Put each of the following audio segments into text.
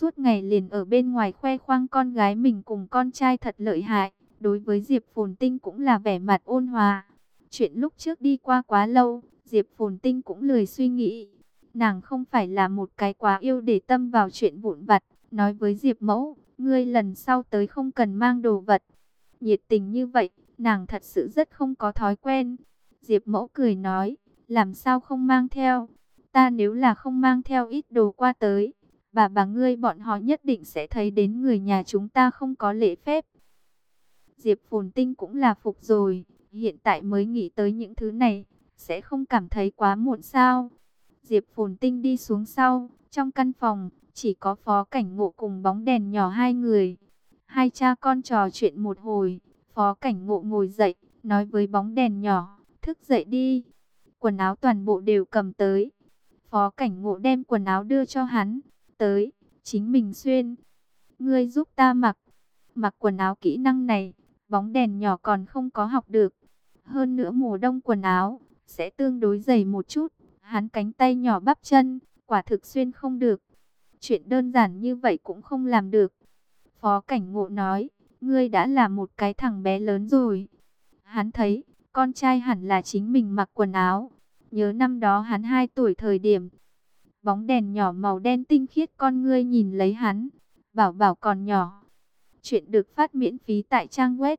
suốt ngày liền ở bên ngoài khoe khoang con gái mình cùng con trai thật lợi hại. Đối với Diệp Phồn Tinh cũng là vẻ mặt ôn hòa. Chuyện lúc trước đi qua quá lâu, Diệp Phồn Tinh cũng lười suy nghĩ. Nàng không phải là một cái quá yêu để tâm vào chuyện vụn vặt. Nói với Diệp Mẫu, ngươi lần sau tới không cần mang đồ vật. Nhiệt tình như vậy, nàng thật sự rất không có thói quen. Diệp Mẫu cười nói, làm sao không mang theo? Ta nếu là không mang theo ít đồ qua tới, bà ngươi bọn họ nhất định sẽ thấy đến người nhà chúng ta không có lễ phép. Diệp Phồn Tinh cũng là phục rồi, hiện tại mới nghĩ tới những thứ này, sẽ không cảm thấy quá muộn sao? Diệp Phồn Tinh đi xuống sau, trong căn phòng, chỉ có Phó Cảnh Ngộ cùng bóng đèn nhỏ hai người. Hai cha con trò chuyện một hồi, Phó Cảnh Ngộ ngồi dậy, nói với bóng đèn nhỏ, thức dậy đi. Quần áo toàn bộ đều cầm tới. Phó Cảnh Ngộ đem quần áo đưa cho hắn, tới, chính mình xuyên. Ngươi giúp ta mặc quần áo kỹ năng này, bóng đèn nhỏ còn không có học được. Hơn nữa mùa đông quần áo, sẽ tương đối dày một chút. Hắn cánh tay nhỏ bắp chân, quả thực xuyên không được. Chuyện đơn giản như vậy cũng không làm được. Phó Cảnh Ngộ nói, ngươi đã là một cái thằng bé lớn rồi. Hắn thấy, con trai hẳn là chính mình mặc quần áo. Nhớ năm đó hắn 2 tuổi thời điểm. Bóng đèn nhỏ màu đen tinh khiết con ngươi nhìn lấy hắn. Bảo bảo còn nhỏ. Chuyện được phát miễn phí tại trang web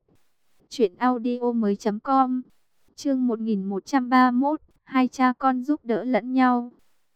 truyệnaudiomoi.com. Chương 1131, hai cha con giúp đỡ lẫn nhau.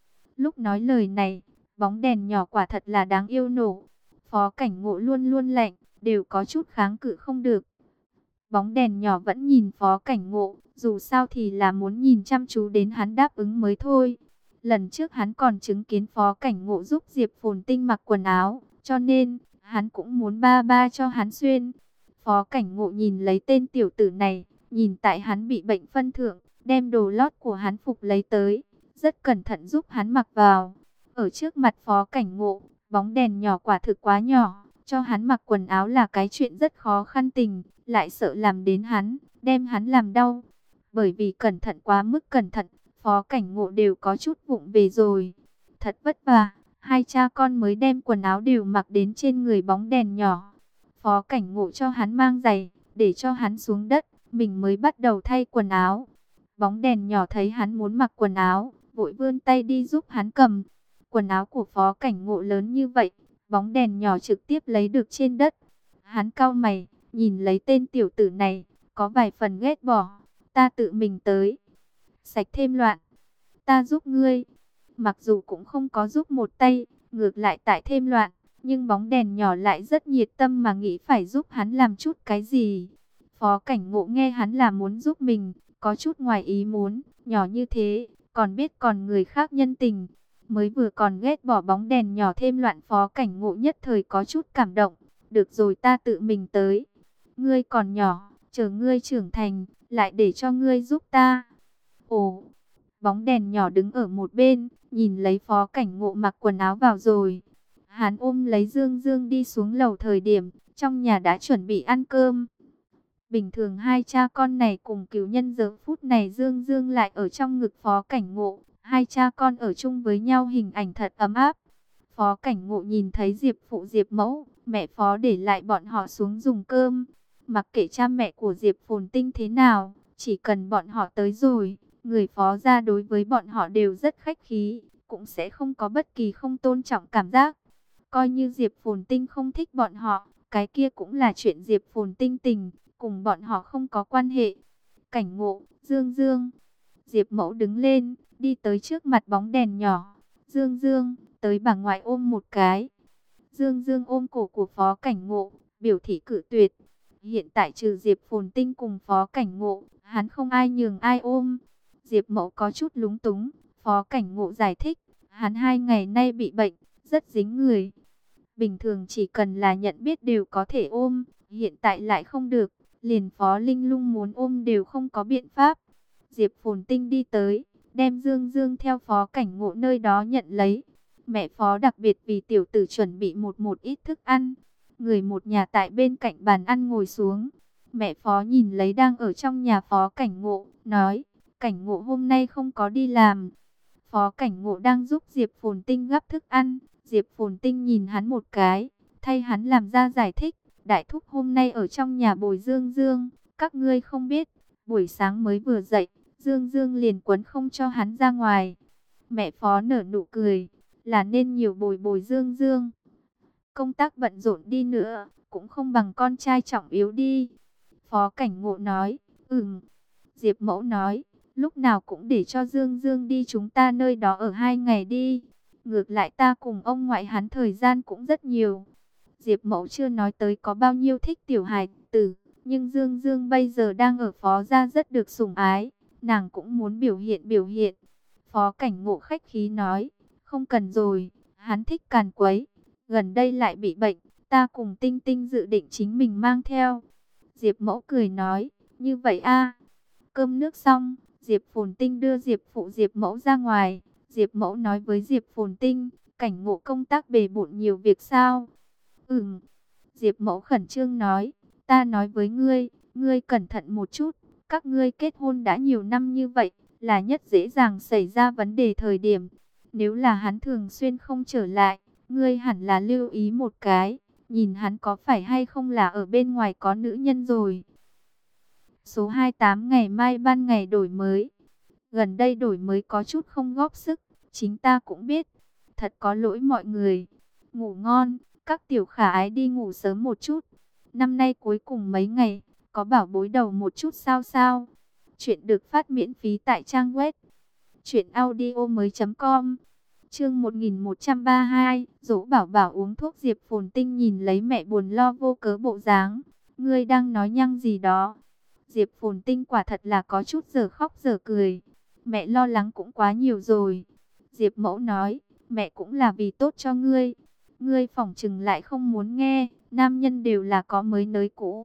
Lúc nói lời này, bóng đèn nhỏ quả thật là đáng yêu nổ. Phó Cảnh Ngộ luôn luôn lạnh, đều có chút kháng cự không được. Bóng đèn nhỏ vẫn nhìn Phó Cảnh Ngộ, dù sao thì là muốn nhìn chăm chú đến hắn đáp ứng mới thôi. Lần trước hắn còn chứng kiến Phó Cảnh Ngộ giúp Diệp Phồn Tinh mặc quần áo, cho nên hắn cũng muốn ba ba cho hắn xuyên. Phó Cảnh Ngộ nhìn lấy tên tiểu tử này, nhìn tại hắn bị bệnh phân thượng, đem đồ lót của hắn phục lấy tới, rất cẩn thận giúp hắn mặc vào. Ở trước mặt Phó Cảnh Ngộ, bóng đèn nhỏ quả thực quá nhỏ, cho hắn mặc quần áo là cái chuyện rất khó khăn tình, lại sợ làm đến hắn, đem hắn làm đau. Bởi vì cẩn thận quá mức cẩn thận, Phó Cảnh Ngộ đều có chút vụng về rồi. Thật vất vả, hai cha con mới đem quần áo đều mặc đến trên người bóng đèn nhỏ. Phó Cảnh Ngộ cho hắn mang giày, để cho hắn xuống đất, mình mới bắt đầu thay quần áo. Bóng đèn nhỏ thấy hắn muốn mặc quần áo, vội vươn tay đi giúp hắn cầm. Quần áo của Phó Cảnh Ngộ lớn như vậy, bóng đèn nhỏ trực tiếp lấy được trên đất. Hắn cau mày, nhìn lấy tên tiểu tử này, có vài phần ghét bỏ. Ta tự mình tới. Sạch thêm loạn. Ta giúp ngươi. Mặc dù cũng không có giúp một tay, ngược lại tại thêm loạn. Nhưng bóng đèn nhỏ lại rất nhiệt tâm mà nghĩ phải giúp hắn làm chút cái gì. Phó Cảnh Ngộ nghe hắn là muốn giúp mình, có chút ngoài ý muốn, nhỏ như thế, còn biết còn người khác nhân tình. Mới vừa còn ghét bỏ bóng đèn nhỏ thêm loạn, Phó Cảnh Ngộ nhất thời có chút cảm động. Được rồi, ta tự mình tới. Ngươi còn nhỏ, chờ ngươi trưởng thành, lại để cho ngươi giúp ta. Ồ, bóng đèn nhỏ đứng ở một bên, nhìn lấy Phó Cảnh Ngộ mặc quần áo vào rồi. Hắn ôm lấy Dương Dương đi xuống lầu thời điểm, trong nhà đã chuẩn bị ăn cơm. Bình thường hai cha con này cùng cứu nhân, giờ phút này Dương Dương lại ở trong ngực Phó Cảnh Ngộ. Hai cha con ở chung với nhau hình ảnh thật ấm áp. Phó Cảnh Ngộ nhìn thấy Diệp phụ Diệp mẫu, mẹ Phó để lại bọn họ xuống dùng cơm. Mặc kệ cha mẹ của Diệp Phồn Tinh thế nào, chỉ cần bọn họ tới rồi, người Phó gia đối với bọn họ đều rất khách khí, cũng sẽ không có bất kỳ không tôn trọng cảm giác. Coi như Diệp Phồn Tinh không thích bọn họ, cái kia cũng là chuyện Diệp Phồn Tinh tình, cùng bọn họ không có quan hệ. Cảnh Ngộ, Dương Dương. Diệp mẫu đứng lên, đi tới trước mặt bóng đèn nhỏ. Dương Dương, tới bà ngoại ôm một cái. Dương Dương ôm cổ của Phó Cảnh Ngộ, biểu thị cự tuyệt. Hiện tại trừ Diệp Phồn Tinh cùng Phó Cảnh Ngộ, hắn không ai nhường ai ôm. Diệp mẫu có chút lúng túng. Phó Cảnh Ngộ giải thích, hắn 2 ngày nay bị bệnh, rất dính người. Bình thường chỉ cần là nhận biết đều có thể ôm, hiện tại lại không được. Liền Phó Linh Lung muốn ôm đều không có biện pháp. Diệp Phồn Tinh đi tới, đem Dương Dương theo Phó Cảnh Ngộ nơi đó nhận lấy. Mẹ Phó đặc biệt vì tiểu tử chuẩn bị một ít thức ăn. Người một nhà tại bên cạnh bàn ăn ngồi xuống. Mẹ Phó nhìn lấy đang ở trong nhà Phó Cảnh Ngộ, nói, Cảnh Ngộ hôm nay không có đi làm. Phó Cảnh Ngộ đang giúp Diệp Phồn Tinh gắp thức ăn, Diệp Phồn Tinh nhìn hắn một cái, thay hắn làm ra giải thích. Đại thúc hôm nay ở trong nhà bồi Dương Dương, các ngươi không biết, buổi sáng mới vừa dậy, Dương Dương liền quấn không cho hắn ra ngoài. Mẹ Phó nở nụ cười, là nên nhiều bồi bồi Dương Dương. Công tác bận rộn đi nữa, cũng không bằng con trai trọng yếu đi. Phó Cảnh Ngộ nói, Diệp Mẫu nói, lúc nào cũng để cho Dương Dương đi chúng ta nơi đó ở 2 ngày đi. Ngược lại ta cùng ông ngoại hắn thời gian cũng rất nhiều. Diệp Mẫu chưa nói tới có bao nhiêu thích tiểu hài tử, nhưng Dương Dương bây giờ đang ở Phó gia rất được sủng ái, nàng cũng muốn biểu hiện biểu hiện. Phó Cảnh Ngộ khách khí nói, không cần rồi, hắn thích càn quấy, gần đây lại bị bệnh, ta cùng Tinh Tinh dự định chính mình mang theo. Diệp Mẫu cười nói, như vậy a. Cơm nước xong, Diệp Phồn Tinh đưa Diệp Phụ Diệp Mẫu ra ngoài. Diệp Mẫu nói với Diệp Phồn Tinh, Cảnh Ngộ công tác bề bộn nhiều việc sao? Diệp Mẫu khẩn trương nói, ta nói với ngươi, ngươi cẩn thận một chút, các ngươi kết hôn đã nhiều năm như vậy, là nhất dễ dàng xảy ra vấn đề thời điểm. Nếu là hắn thường xuyên không trở lại, ngươi hẳn là lưu ý một cái, nhìn hắn có phải hay không là ở bên ngoài có nữ nhân rồi. Số 28 ngày mai ban ngày đổi mới. Gần đây đổi mới có chút không góp sức, chính ta cũng biết. Thật có lỗi mọi người. Ngủ ngon, các tiểu khả ái đi ngủ sớm một chút. Năm nay cuối cùng mấy ngày, có bảo bối đầu một chút sao sao. Chuyện được phát miễn phí tại trang web truyệnaudiomoi.com. Chương 1132, dỗ bảo bảo uống thuốc. Diệp Phồn Tinh nhìn lấy mẹ buồn lo vô cớ bộ dáng. Ngươi đang nói nhăng gì đó? Diệp Phồn Tinh quả thật là có chút giờ khóc giờ cười. Mẹ lo lắng cũng quá nhiều rồi. Diệp Mẫu nói, mẹ cũng là vì tốt cho ngươi. Ngươi phỏng chừng lại không muốn nghe, nam nhân đều là có mới nới cũ.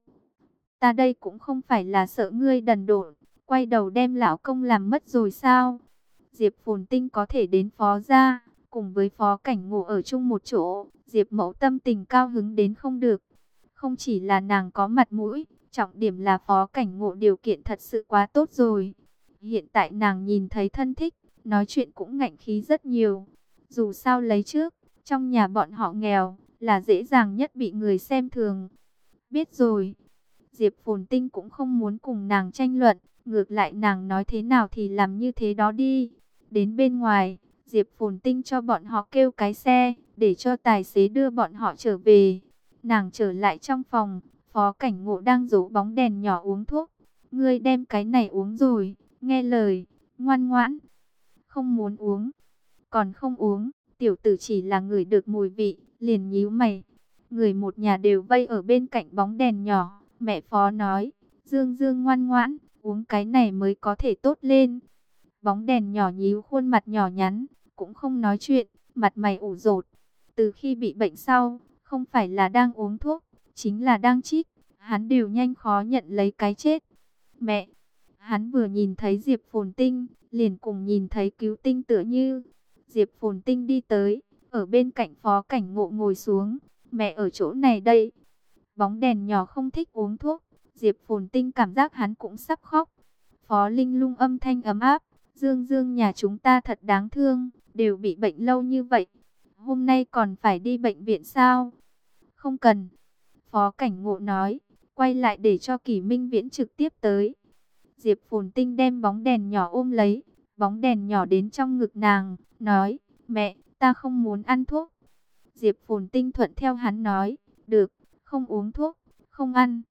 Ta đây cũng không phải là sợ ngươi đần độn, quay đầu đem lão công làm mất rồi sao? Diệp Phồn Tinh có thể đến Phó gia, cùng với Phó Cảnh Ngộ ở chung một chỗ, Diệp Mẫu tâm tình cao hứng đến không được. Không chỉ là nàng có mặt mũi, trọng điểm là Phó Cảnh Ngộ điều kiện thật sự quá tốt rồi. Hiện tại nàng nhìn thấy thân thích, nói chuyện cũng ngạnh khí rất nhiều. Dù sao lấy trước, trong nhà bọn họ nghèo, là dễ dàng nhất bị người xem thường. Biết rồi, Diệp Phồn Tinh cũng không muốn cùng nàng tranh luận, ngược lại nàng nói thế nào thì làm như thế đó đi. Đến bên ngoài, Diệp Phồn Tinh cho bọn họ kêu cái xe, để cho tài xế đưa bọn họ trở về. Nàng trở lại trong phòng, Phó Cảnh Ngộ đang dỗ bóng đèn nhỏ uống thuốc. Ngươi đem cái này uống rồi, nghe lời, ngoan ngoãn. Không muốn uống, còn không uống, tiểu tử chỉ là ngửi được mùi vị, liền nhíu mày. Người một nhà đều vây ở bên cạnh bóng đèn nhỏ, mẹ Phó nói, Dương Dương ngoan ngoãn, uống cái này mới có thể tốt lên. Bóng đèn nhỏ nhíu khuôn mặt nhỏ nhắn, cũng không nói chuyện, mặt mày ủ rột. Từ khi bị bệnh sau, không phải là đang uống thuốc, chính là đang chích, hắn đều nhanh khó nhận lấy cái chết. Mẹ, hắn vừa nhìn thấy Diệp Phồn Tinh, liền cùng nhìn thấy cứu tinh tựa như. Diệp Phồn Tinh đi tới, ở bên cạnh Phó Cảnh Ngộ ngồi xuống, mẹ ở chỗ này đây. Bóng đèn nhỏ không thích uống thuốc, Diệp Phồn Tinh cảm giác hắn cũng sắp khóc. Phó Linh Lung âm thanh ấm áp, Dương Dương nhà chúng ta thật đáng thương, đều bị bệnh lâu như vậy. Hôm nay còn phải đi bệnh viện sao? Không cần. Phó Cảnh Ngộ nói, quay lại để cho Kỷ Minh Viễn trực tiếp tới. Diệp Phồn Tinh đem bóng đèn nhỏ ôm lấy, bóng đèn nhỏ đến trong ngực nàng, nói, mẹ, ta không muốn ăn thuốc. Diệp Phồn Tinh thuận theo hắn nói, được, không uống thuốc, không ăn.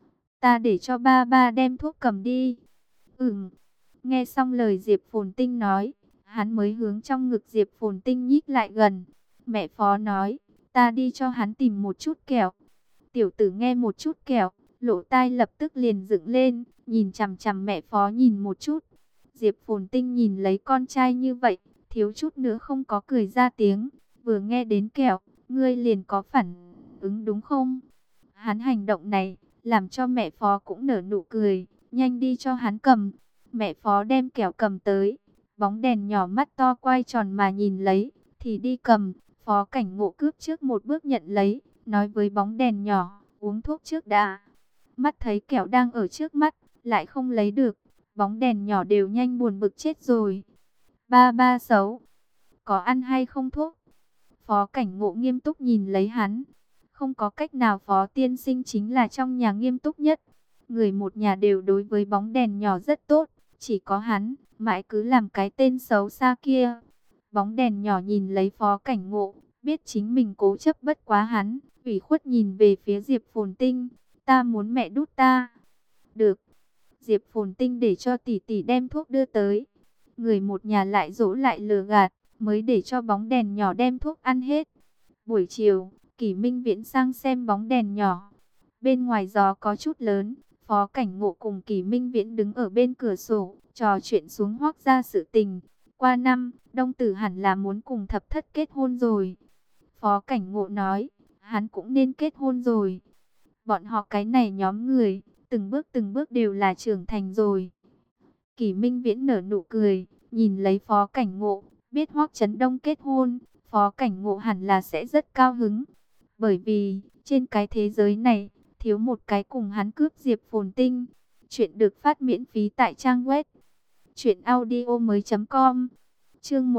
Ta để cho ba ba đem thuốc cầm đi. Nghe xong lời Diệp Phồn Tinh nói, hắn mới hướng trong ngực Diệp Phồn Tinh nhích lại gần. Mẹ Phó nói, ta đi cho hắn tìm một chút kẹo. Tiểu tử nghe một chút kẹo, lỗ tai lập tức liền dựng lên, nhìn chằm chằm mẹ Phó nhìn một chút. Diệp Phồn Tinh nhìn lấy con trai như vậy, thiếu chút nữa không có cười ra tiếng. Vừa nghe đến kẹo, ngươi liền có phản ứng đúng không? Hắn hành động này, làm cho mẹ Phó cũng nở nụ cười, nhanh đi cho hắn cầm. Mẹ Phó đem kẹo cầm tới, bóng đèn nhỏ mắt to quay tròn mà nhìn lấy, thì đi cầm. Phó Cảnh Ngộ cướp trước một bước nhận lấy, nói với bóng đèn nhỏ, uống thuốc trước đã. Mắt thấy kẹo đang ở trước mắt, lại không lấy được, bóng đèn nhỏ đều nhanh buồn bực chết rồi. Ba ba xấu, có ăn hay không thuốc? Phó Cảnh Ngộ nghiêm túc nhìn lấy hắn. Không có cách nào, Phó tiên sinh chính là trong nhà nghiêm túc nhất. Người một nhà đều đối với bóng đèn nhỏ rất tốt, chỉ có hắn mãi cứ làm cái tên xấu xa kia. Bóng đèn nhỏ nhìn lấy Phó Cảnh Ngộ, biết chính mình cố chấp bất quá hắn, ủy khuất nhìn về phía Diệp Phồn Tinh. Ta muốn mẹ đút ta. Được. Diệp Phồn Tinh để cho tỷ tỷ đem thuốc đưa tới. Người một nhà lại dỗ lại lừa gạt, mới để cho bóng đèn nhỏ đem thuốc ăn hết. Buổi chiều, Kỷ Minh Viễn sang xem bóng đèn nhỏ. Bên ngoài gió có chút lớn, Phó Cảnh Ngộ cùng Kỷ Minh Viễn đứng ở bên cửa sổ, trò chuyện xuống Hoắc gia sự tình. Qua năm, Đông Tử hẳn là muốn cùng Thập Thất kết hôn rồi. Phó Cảnh Ngộ nói, hắn cũng nên kết hôn rồi. Bọn họ cái này nhóm người, từng bước đều là trưởng thành rồi. Kỷ Minh Viễn nở nụ cười, nhìn lấy Phó Cảnh Ngộ, biết Hoắc Chấn Đông kết hôn, Phó Cảnh Ngộ hẳn là sẽ rất cao hứng. Bởi vì, trên cái thế giới này, thiếu một cái cùng hắn cướp Diệp Phồn Tinh. Chuyện được phát miễn phí tại trang web truyệnaudiomoi.com. Chương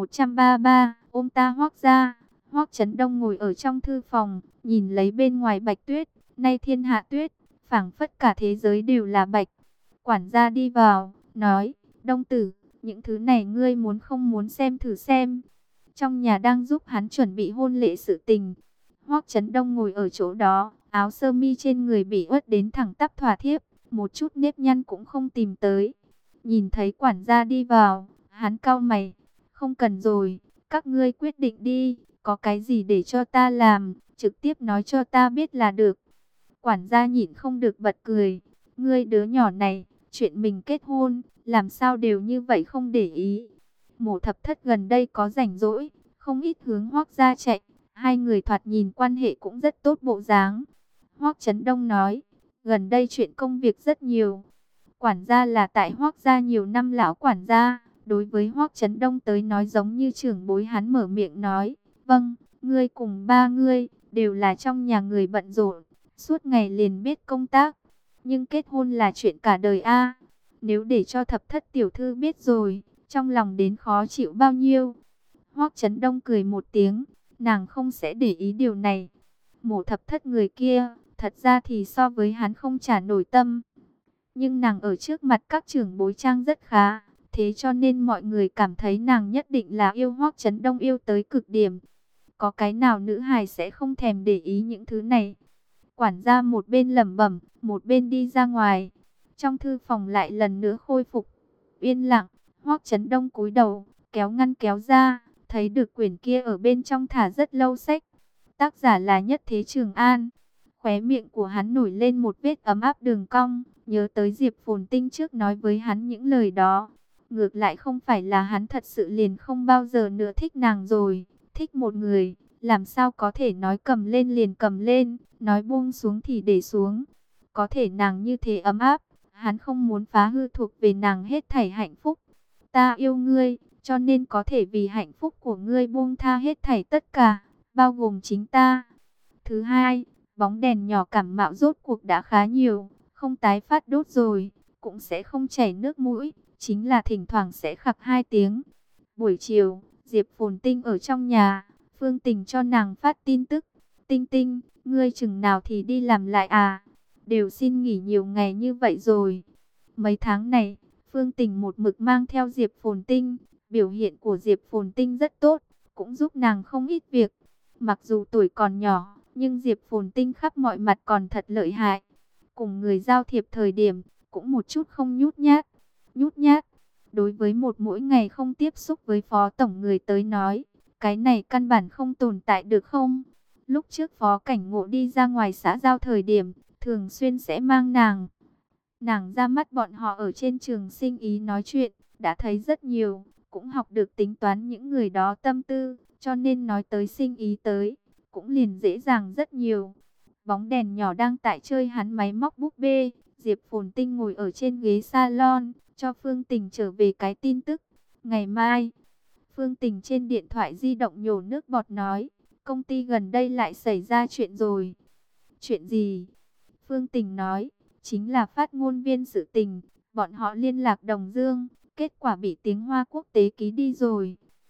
1133, ôm ta Hoắc gia. Hoắc Chấn Đông ngồi ở trong thư phòng, nhìn lấy bên ngoài bạch tuyết, nay thiên hạ tuyết, phảng phất cả thế giới đều là bạch. Quản gia đi vào, nói, Đông Tử, những thứ này ngươi muốn không muốn xem thử xem. Trong nhà đang giúp hắn chuẩn bị hôn lễ sự tình. Hoắc Chấn Đông ngồi ở chỗ đó, áo sơ mi trên người bị ướt đến thẳng tắp thòa thiếp, một chút nếp nhăn cũng không tìm tới. Nhìn thấy quản gia đi vào, hắn cau mày, không cần rồi, các ngươi quyết định đi, có cái gì để cho ta làm, trực tiếp nói cho ta biết là được. Quản gia nhịn không được bật cười, ngươi đứa nhỏ này, chuyện mình kết hôn, làm sao đều như vậy không để ý. Mộ Thập Thất gần đây có rảnh rỗi, không ít hướng Hoắc gia chạy, hai người thoạt nhìn quan hệ cũng rất tốt bộ dáng. Hoắc Chấn Đông nói, gần đây chuyện công việc rất nhiều. Quản gia là tại Hoắc gia nhiều năm lão quản gia, đối với Hoắc Chấn Đông tới nói giống như trưởng bối, hắn mở miệng nói, vâng, ngươi cùng ba ngươi, đều là trong nhà người bận rộn, suốt ngày liền biết công tác. Nhưng kết hôn là chuyện cả đời a. Nếu để cho Thập Thất tiểu thư biết rồi, trong lòng đến khó chịu bao nhiêu. Hoắc Chấn Đông cười một tiếng, nàng không sẽ để ý điều này. Mộ Thập Thất người kia, thật ra thì so với hắn không trả nổi tâm. Nhưng nàng ở trước mặt các trưởng bối trang rất khá, thế cho nên mọi người cảm thấy nàng nhất định là yêu Hoắc Chấn Đông yêu tới cực điểm. Có cái nào nữ hài sẽ không thèm để ý những thứ này. Quản gia một bên lẩm bẩm, một bên đi ra ngoài. Trong thư phòng lại lần nữa khôi phục yên lặng. Hoắc Chấn Đông cúi đầu, kéo ngăn kéo ra, thấy được quyển kia ở bên trong thả rất lâu sách. Tác giả là Nhất Thế Trường An. Khóe miệng của hắn nổi lên một vết ấm áp đường cong, nhớ tới Diệp Phồn Tinh trước nói với hắn những lời đó. Ngược lại không phải là hắn thật sự liền không bao giờ nữa thích nàng rồi. Thích một người, làm sao có thể nói cầm lên liền cầm lên, nói buông xuống thì để xuống. Có thể nàng như thế ấm áp, hắn không muốn phá hư thuộc về nàng hết thảy hạnh phúc. Ta yêu ngươi, cho nên có thể vì hạnh phúc của ngươi buông tha hết thảy tất cả, bao gồm chính ta. Thứ hai, bóng đèn nhỏ cảm mạo rốt cuộc đã khá nhiều, không tái phát đốt rồi, cũng sẽ không chảy nước mũi, chính là thỉnh thoảng sẽ khặc hai tiếng. Buổi chiều, Diệp Phồn Tinh ở trong nhà, Phương Tình cho nàng phát tin tức. Tinh Tinh, ngươi chừng nào thì đi làm lại à? Đều xin nghỉ nhiều ngày như vậy rồi. Mấy tháng này, Phương Tình một mực mang theo Diệp Phồn Tinh. Biểu hiện của Diệp Phồn Tinh rất tốt, cũng giúp nàng không ít việc. Mặc dù tuổi còn nhỏ, nhưng Diệp Phồn Tinh khắp mọi mặt còn thật lợi hại. Cùng người giao thiệp thời điểm, cũng một chút không nhút nhát. Nhút nhát, đối với một mỗi ngày không tiếp xúc với phó tổng người tới nói, cái này căn bản không tồn tại được không? Lúc trước Phó Cảnh Ngộ đi ra ngoài xã giao thời điểm, thường xuyên sẽ mang nàng. Nàng ra mắt bọn họ ở trên trường sinh ý nói chuyện, đã thấy rất nhiều, cũng học được tính toán những người đó tâm tư, cho nên nói tới sinh ý tới, cũng liền dễ dàng rất nhiều. Bóng đèn nhỏ đang tại chơi hắn máy móc búp bê, Diệp Phồn Tinh ngồi ở trên ghế salon, cho Phương Tình trở về cái tin tức. Ngày mai, Phương Tình trên điện thoại di động nhổ nước bọt nói, công ty gần đây lại xảy ra chuyện rồi. Chuyện gì? Phương Tình nói, chính là phát ngôn viên sự tình, bọn họ liên lạc Đồng Dương, kết quả bị tiếng Hoa quốc tế ký đi rồi.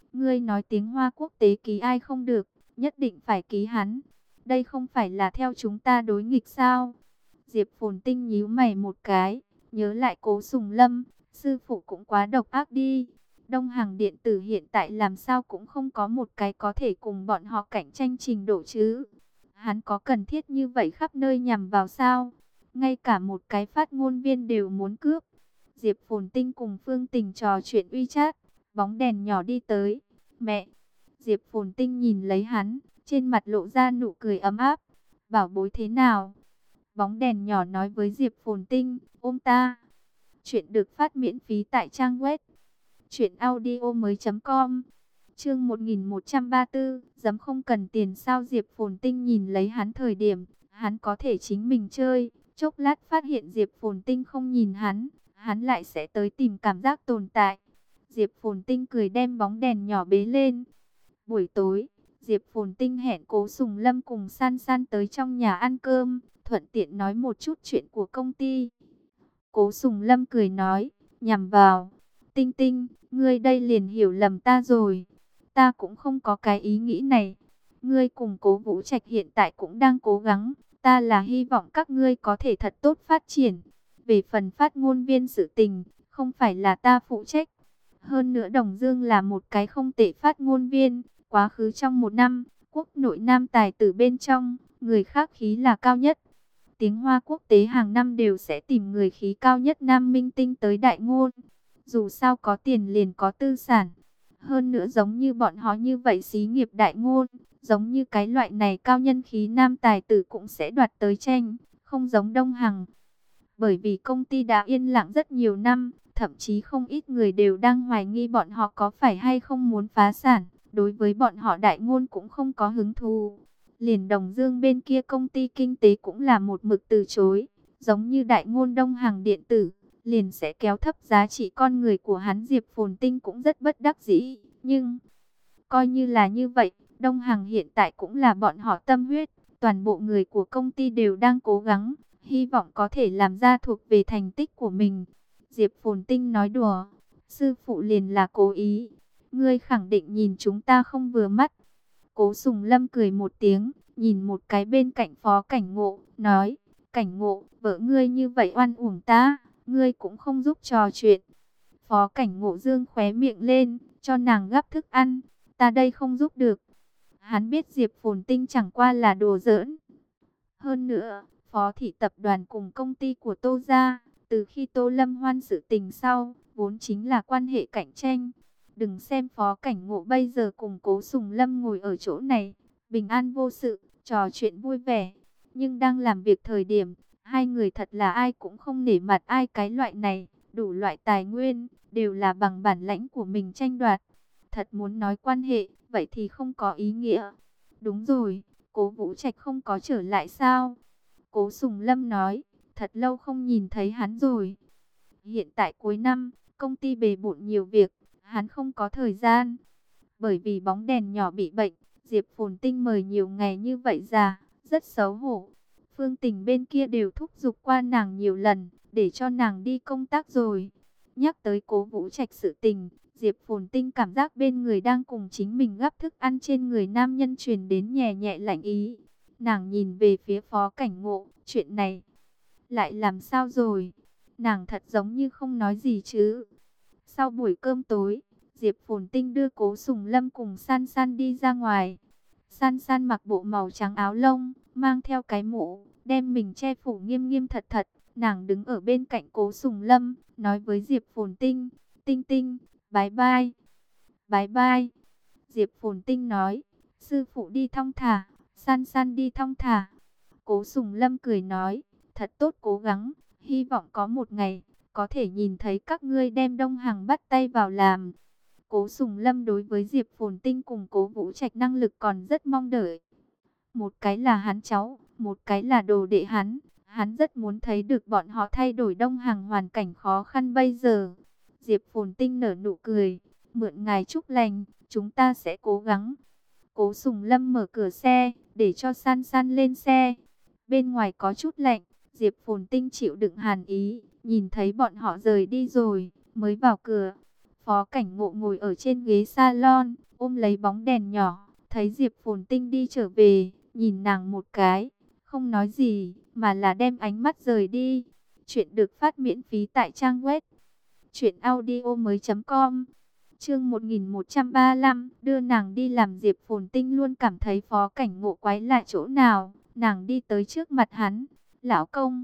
Ngươi nói tiếng Hoa quốc tế ký ai không được, nhất định phải ký hắn. Đây không phải là theo chúng ta đối nghịch sao? Diệp Phồn Tinh nhíu mày một cái, nhớ lại Cố Sùng Lâm, sư phụ cũng quá độc ác đi. Đông Hằng điện tử hiện tại làm sao cũng không có một cái có thể cùng bọn họ cạnh tranh trình độ chứ. Hắn có cần thiết như vậy khắp nơi nhằm vào sao? Ngay cả một cái phát ngôn viên đều muốn cướp. Diệp Phồn Tinh cùng Phương Tình trò chuyện WeChat, bóng đèn nhỏ đi tới. Mẹ! Diệp Phồn Tinh nhìn lấy hắn, trên mặt lộ ra nụ cười ấm áp. Bảo bối thế nào? Bóng đèn nhỏ nói với Diệp Phồn Tinh, ôm ta. Chuyện được phát miễn phí tại trang web truyệnaudiomoi.com. Chương 1134, dám không cần tiền sao? Diệp Phồn Tinh nhìn lấy hắn thời điểm, hắn có thể chính mình chơi, chốc lát phát hiện Diệp Phồn Tinh không nhìn hắn lại sẽ tới tìm cảm giác tồn tại. Diệp Phồn Tinh cười đem bóng đèn nhỏ bế lên. Buổi tối, Diệp Phồn Tinh hẹn Cố Sùng Lâm cùng San San tới trong nhà ăn cơm, thuận tiện nói một chút chuyện của công ty. Cố Sùng Lâm cười nói, nhằm vào, Tinh Tinh, ngươi đây liền hiểu lầm ta rồi. Ta cũng không có cái ý nghĩ này. Ngươi cùng Cố Vũ Trạch hiện tại cũng đang cố gắng. Ta là hy vọng các ngươi có thể thật tốt phát triển. Về phần phát ngôn viên sự tình, không phải là ta phụ trách. Hơn nữa Đồng Dương là một cái không tệ phát ngôn viên. Quá khứ trong một năm, quốc nội nam tài tử bên trong, người khác khí là cao nhất. Tiếng Hoa quốc tế hàng năm đều sẽ tìm người khí cao nhất nam minh tinh tới đại ngôn. Dù sao có tiền liền có tư sản. Hơn nữa giống như bọn họ như vậy xí nghiệp đại ngôn, giống như cái loại này cao nhân khí nam tài tử cũng sẽ đoạt tới tranh, không giống Đông Hằng. Bởi vì công ty đã yên lặng rất nhiều năm, thậm chí không ít người đều đang hoài nghi bọn họ có phải hay không muốn phá sản. Đối với bọn họ đại ngôn cũng không có hứng thú. Liền Đồng Dương bên kia công ty kinh tế cũng là một mực từ chối. Giống như đại ngôn Đông Hằng điện tử, liền sẽ kéo thấp giá trị con người của hắn. Diệp Phồn Tinh cũng rất bất đắc dĩ. Nhưng, coi như là như vậy, Đông Hằng hiện tại cũng là bọn họ tâm huyết. Toàn bộ người của công ty đều đang cố gắng, hy vọng có thể làm ra thuộc về thành tích của mình. Diệp Phồn Tinh nói đùa, sư phụ liền là cố ý. Ngươi khẳng định nhìn chúng ta không vừa mắt. Cố Sùng Lâm cười một tiếng, nhìn một cái bên cạnh Phó Cảnh Ngộ, nói, Cảnh Ngộ, vợ ngươi như vậy oan uổng ta, ngươi cũng không giúp trò chuyện. Phó Cảnh Ngộ dương khóe miệng lên, cho nàng gắp thức ăn, ta đây không giúp được. Hắn biết Diệp Phồn Tinh chẳng qua là đồ giỡn. Hơn nữa, Phó thị tập đoàn cùng công ty của Tô gia, từ khi Tô Lâm Hoan sự tình sau, vốn chính là quan hệ cạnh tranh. Đừng xem Phó Cảnh Ngộ bây giờ cùng Cố Sùng Lâm ngồi ở chỗ này, bình an vô sự, trò chuyện vui vẻ. Nhưng đang làm việc thời điểm, hai người thật là ai cũng không nể mặt ai, cái loại này, đủ loại tài nguyên, đều là bằng bản lãnh của mình tranh đoạt. Thật muốn nói quan hệ, vậy thì không có ý nghĩa. Đúng rồi, Cố Vũ Trạch không có trở lại sao? Cố Sùng Lâm nói, thật lâu không nhìn thấy hắn rồi. Hiện tại cuối năm, công ty bề bộn nhiều việc, hắn không có thời gian. Bởi vì bóng đèn nhỏ bị bệnh, Diệp Phồn Tinh mời nhiều ngày như vậy ra, rất xấu hổ. Phương Tình bên kia đều thúc giục qua nàng nhiều lần, để cho nàng đi công tác rồi. Nhắc tới Cố Vũ Trạch sự tình, Diệp Phồn Tinh cảm giác bên người đang cùng chính mình gắp thức ăn trên người nam nhân truyền đến nhẹ nhẹ lạnh ý. Nàng nhìn về phía Phó Cảnh Ngộ, chuyện này lại làm sao rồi? Nàng thật giống như không nói gì chứ. Sau buổi cơm tối, Diệp Phồn Tinh đưa Cố Sùng Lâm cùng San San đi ra ngoài. San San mặc bộ màu trắng áo lông, mang theo cái mũ, đem mình che phủ nghiêm nghiêm thật thật. Nàng đứng ở bên cạnh Cố Sùng Lâm, nói với Diệp Phồn Tinh, Tinh Tinh, bye bye, bye bye. Diệp Phồn Tinh nói, sư phụ đi thong thả, San San đi thong thả. Cố Sùng Lâm cười nói, thật tốt cố gắng, hy vọng có một ngày, có thể nhìn thấy các ngươi đem Đông Hằng bắt tay vào làm. Cố Sùng Lâm đối với Diệp Phồn Tinh cùng Cố Vũ Trạch năng lực còn rất mong đợi. Một cái là hắn cháu, một cái là đồ đệ hắn. Hắn rất muốn thấy được bọn họ thay đổi Đông Hằng hoàn cảnh khó khăn bây giờ. Diệp Phồn Tinh nở nụ cười, mượn ngài chúc lành, chúng ta sẽ cố gắng. Cố Sùng Lâm mở cửa xe, để cho San San lên xe. Bên ngoài có chút lạnh, Diệp Phồn Tinh chịu đựng hàn ý, nhìn thấy bọn họ rời đi rồi, mới vào cửa. Phó Cảnh Ngộ ngồi ở trên ghế salon, ôm lấy bóng đèn nhỏ, thấy Diệp Phồn Tinh đi trở về, nhìn nàng một cái, không nói gì, mà là đem ánh mắt rời đi. Chuyện được phát miễn phí tại trang web truyệnaudiomoi.com. Chương 1135, đưa nàng đi làm. Diệp Phồn Tinh luôn cảm thấy Phó Cảnh Ngộ quái lạ chỗ nào, nàng đi tới trước mặt hắn, "Lão công."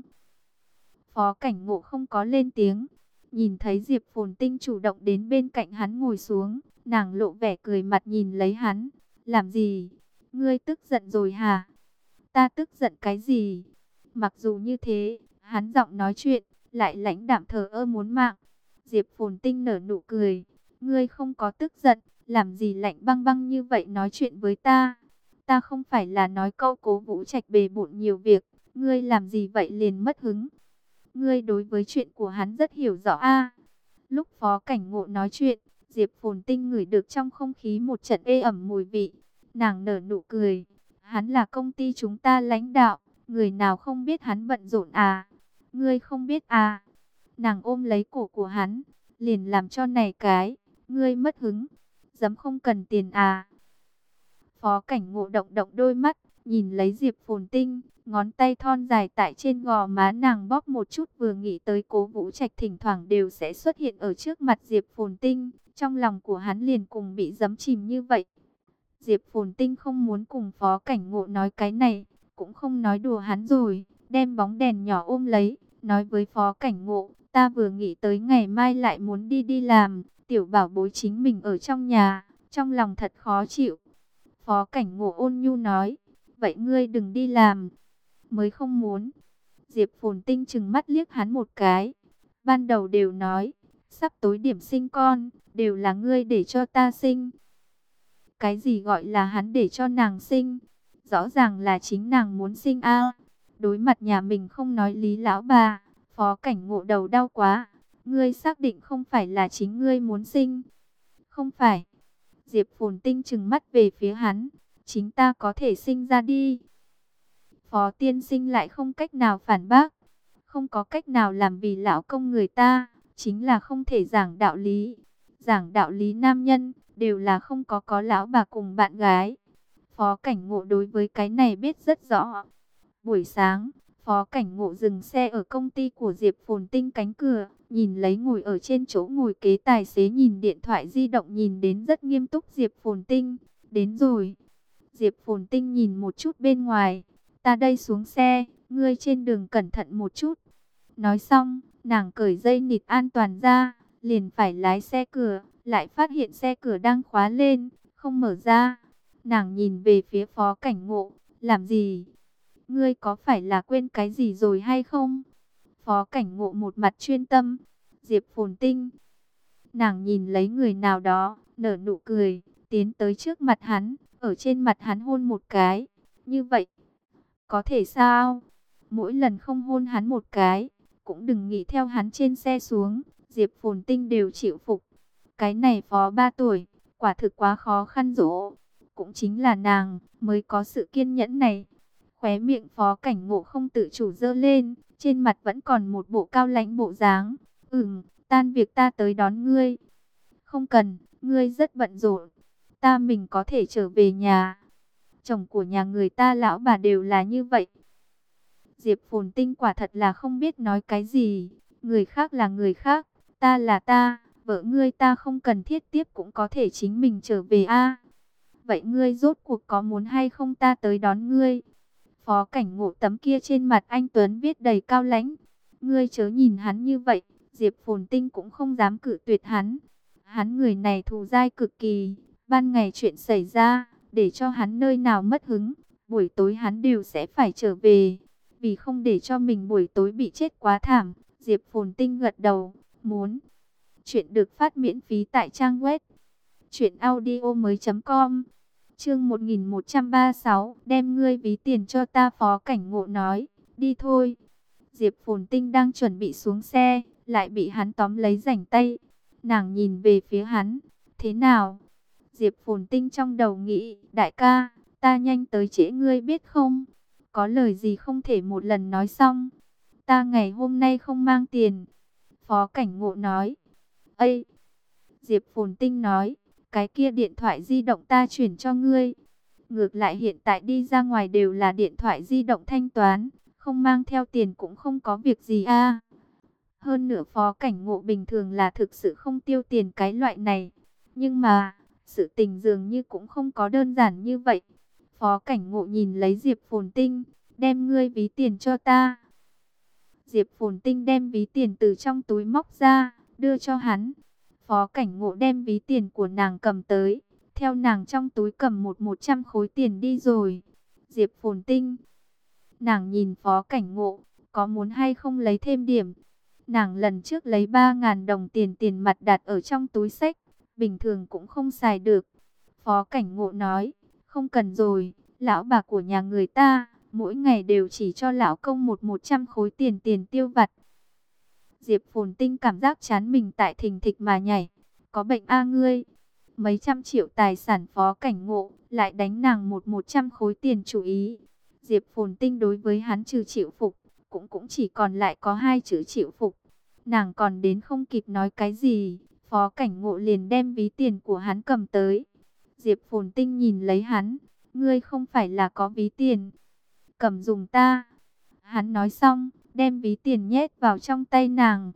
Phó Cảnh Ngộ không có lên tiếng, nhìn thấy Diệp Phồn Tinh chủ động đến bên cạnh hắn ngồi xuống, nàng lộ vẻ cười mặt nhìn lấy hắn, "Làm gì? Ngươi tức giận rồi hả?" "Ta tức giận cái gì?" Mặc dù như thế, hắn giọng nói chuyện lại lãnh đạm thờ ơ muốn mạng. Diệp Phồn Tinh nở nụ cười, "Ngươi không có tức giận, làm gì lạnh băng băng như vậy nói chuyện với ta? Ta không phải là nói câu Cố Vũ Trạch bề bộn nhiều việc, ngươi làm gì vậy liền mất hứng? Ngươi đối với chuyện của hắn rất hiểu rõ a." Lúc Phó Cảnh Ngộ nói chuyện, Diệp Phồn Tinh ngửi được trong không khí một trận ê ẩm mùi vị. Nàng nở nụ cười, "Hắn là công ty chúng ta lãnh đạo, người nào không biết hắn bận rộn à? Ngươi không biết à?" Nàng ôm lấy cổ của hắn, liền làm cho này cái, "Ngươi mất hứng, dám không cần tiền à?" Phó Cảnh Ngộ động động đôi mắt, nhìn lấy Diệp Phồn Tinh, ngón tay thon dài tại trên gò má nàng bóp một chút, vừa nghĩ tới Cố Vũ Trạch thỉnh thoảng đều sẽ xuất hiện ở trước mặt Diệp Phồn Tinh, trong lòng của hắn liền cùng bị giẫm chìm như vậy. Diệp Phồn Tinh không muốn cùng Phó Cảnh Ngộ nói cái này, cũng không nói đùa hắn rồi, đem bóng đèn nhỏ ôm lấy, nói với Phó Cảnh Ngộ, "Ta vừa nghĩ tới ngày mai lại muốn đi làm, tiểu bảo bối chính mình ở trong nhà, trong lòng thật khó chịu." Phó Cảnh Ngộ ôn nhu nói, "Vậy ngươi đừng đi làm." "Mới không muốn." Diệp Phồn Tinh trừng mắt liếc hắn một cái. "Ban đầu đều nói, sắp tối điểm sinh con, đều là ngươi để cho ta sinh." Cái gì gọi là hắn để cho nàng sinh? Rõ ràng là chính nàng muốn sinh a. Đối mặt nhà mình không nói lý lão bà, Phó Cảnh Ngộ đầu đau quá. "Ngươi xác định không phải là chính ngươi muốn sinh?" "Không phải." Diệp Phồn Tinh trừng mắt về phía hắn, "Chính ta có thể sinh ra đi." Phó tiên sinh lại không cách nào phản bác, "Không có cách nào làm vì lão công người ta, chính là không thể giảng đạo lý. Giảng đạo lý nam nhân, đều là không có lão bà cùng bạn gái." Phó Cảnh Ngộ đối với cái này biết rất rõ. Buổi sáng, Phó Cảnh Ngộ dừng xe ở công ty của Diệp Phồn Tinh cánh cửa, nhìn lấy ngồi ở trên chỗ ngồi kế tài xế nhìn điện thoại di động nhìn đến rất nghiêm túc Diệp Phồn Tinh. "Đến rồi." Diệp Phồn Tinh nhìn một chút bên ngoài, "Ta đây xuống xe, ngươi trên đường cẩn thận một chút." Nói xong, nàng cởi dây nịt an toàn ra, liền phải lái xe cửa, lại phát hiện xe cửa đang khóa lên, không mở ra. Nàng nhìn về phía Phó Cảnh Ngộ, "Làm gì? Ngươi có phải là quên cái gì rồi hay không?" Phó Cảnh Ngộ một mặt chuyên tâm. "Diệp Phồn Tinh." Nàng nhìn lấy người nào đó, nở nụ cười, tiến tới trước mặt hắn, ở trên mặt hắn hôn một cái. "Như vậy, có thể sao?" Mỗi lần không hôn hắn một cái, cũng đừng nghĩ theo hắn trên xe xuống, Diệp Phồn Tinh đều chịu phục. Cái này Phó 3 tuổi, quả thực quá khó khăn dỗ. Cũng chính là nàng, mới có sự kiên nhẫn này. Khóe miệng Phó Cảnh Ngộ không tự chủ giơ lên, trên mặt vẫn còn một bộ cao lãnh bộ dáng. Tan việc ta tới đón ngươi." "Không cần, ngươi rất bận rộn. Ta mình có thể trở về nhà." Chồng của nhà người ta lão bà đều là như vậy. Diệp Phồn Tinh quả thật là không biết nói cái gì. Người khác là người khác, ta là ta, vợ ngươi ta không cần thiết tiếp cũng có thể chính mình trở về a. Vậy ngươi rốt cuộc có muốn hay không ta tới đón ngươi? Phó Cảnh Ngộ tấm kia trên mặt anh tuấn viết đầy cao lãnh. Ngươi chớ nhìn hắn như vậy, Diệp Phồn Tinh cũng không dám cự tuyệt hắn. Hắn người này thù dai cực kỳ, ban ngày chuyện xảy ra, để cho hắn nơi nào mất hứng, buổi tối hắn đều sẽ phải trở về. Vì không để cho mình buổi tối bị chết quá thảm, Diệp Phồn Tinh gật đầu, muốn. Chuyện được phát miễn phí tại trang web truyệnaudiomoi.com. Chương 1136, "Đem ngươi ví tiền cho ta." Phó Cảnh Ngộ nói, "Đi thôi." Diệp Phồn Tinh đang chuẩn bị xuống xe, lại bị hắn tóm lấy rảnh tay. Nàng nhìn về phía hắn, "Thế nào?" Diệp Phồn Tinh trong đầu nghĩ, "Đại ca, ta nhanh tới trễ ngươi biết không? Có lời gì không thể một lần nói xong. Ta ngày hôm nay không mang tiền." Phó Cảnh Ngộ nói, "Ây!" Diệp Phồn Tinh nói, cái kia điện thoại di động ta chuyển cho ngươi. Ngược lại hiện tại đi ra ngoài đều là điện thoại di động thanh toán, không mang theo tiền cũng không có việc gì a. Hơn nữa Phó Cảnh Ngộ bình thường là thực sự không tiêu tiền cái loại này. Nhưng mà, sự tình dường như cũng không có đơn giản như vậy. Phó Cảnh Ngộ nhìn lấy Diệp Phồn Tinh, đem ngươi ví tiền cho ta. Diệp Phồn Tinh đem ví tiền từ trong túi móc ra, đưa cho hắn. Phó Cảnh Ngộ đem ví tiền của nàng cầm tới, theo nàng trong túi cầm 100 khối tiền đi rồi. Diệp Phồn Tinh, nàng nhìn Phó Cảnh Ngộ, có muốn hay không lấy thêm điểm. Nàng lần trước lấy 3.000 đồng tiền mặt đặt ở trong túi xách, bình thường cũng không xài được. Phó Cảnh Ngộ nói, không cần rồi, lão bà của nhà người ta, mỗi ngày đều chỉ cho lão công 100 khối tiền tiêu vặt. Diệp Phồn Tinh cảm giác chán mình tại thình thịch mà nhảy, có bệnh a ngươi. Mấy trăm triệu tài sản Phó Cảnh Ngộ, lại đánh nàng 100 khối tiền chủ ý. Diệp Phồn Tinh đối với hắn trừ chịu phục, cũng chỉ còn lại có 2 chữ chịu phục. Nàng còn đến không kịp nói cái gì, Phó Cảnh Ngộ liền đem ví tiền của hắn cầm tới. Diệp Phồn Tinh nhìn lấy hắn, ngươi không phải là có ví tiền, cầm dùng ta. Hắn nói xong, đem ví tiền nhét vào trong tay nàng.